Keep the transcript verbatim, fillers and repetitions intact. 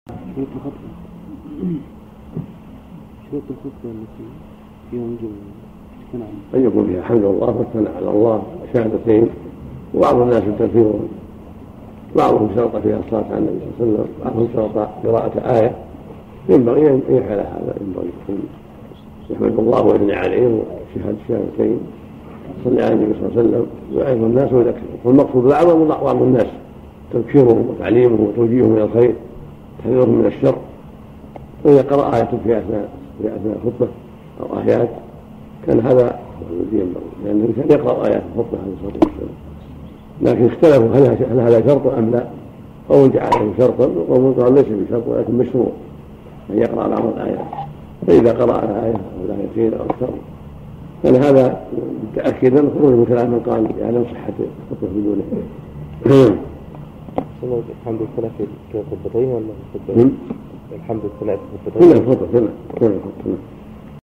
شروط الخطبة شروط الخطبة التي في يوم الجمعة أن يكون فيها حمد الله والثناء على الله وشهادتين، وبعض الناس يستكثرون، بعضهم شرط فيها الصلاة على النبي صلى الله عليه وسلم، بعضهم شرط قراءة آية. ينبغي أن يفعل هذا، ينبغي أن يحمد الله ويثني عليه وشهادة شهادتين، صلى على النبي صلى الله عليه وسلم، ويعظ الناس ويذكرهم. والمقصود الأعظم وعظ الناس، تبشيرهم وتعليمهم وتوجيههم إلى الخير، تحذيرهم من الشر. وإذا قرأ آية في أثناء في أثناء الخطبة أو آيات كان هذا الذي ينبغي، لأن الإنسان يقرأ آيات الخطبة عليه الصلاة والسلام. لكن اختلفوا هل هذا شرط أم لا، أو جعله شرطا، وقوم قال ليس بشرط ولكن مشروع أن يقرأ بعض الآيات. فإذا قرأ آية أو آيتين أو أكثر كان هذا متأكدا خروج من كلام من قال يعني صحة الخطبة بدونه. الحمد لله في الخطبتين ولا الحمد لله في الخطبتين؟ كل الخطبة كلها كل الخطبة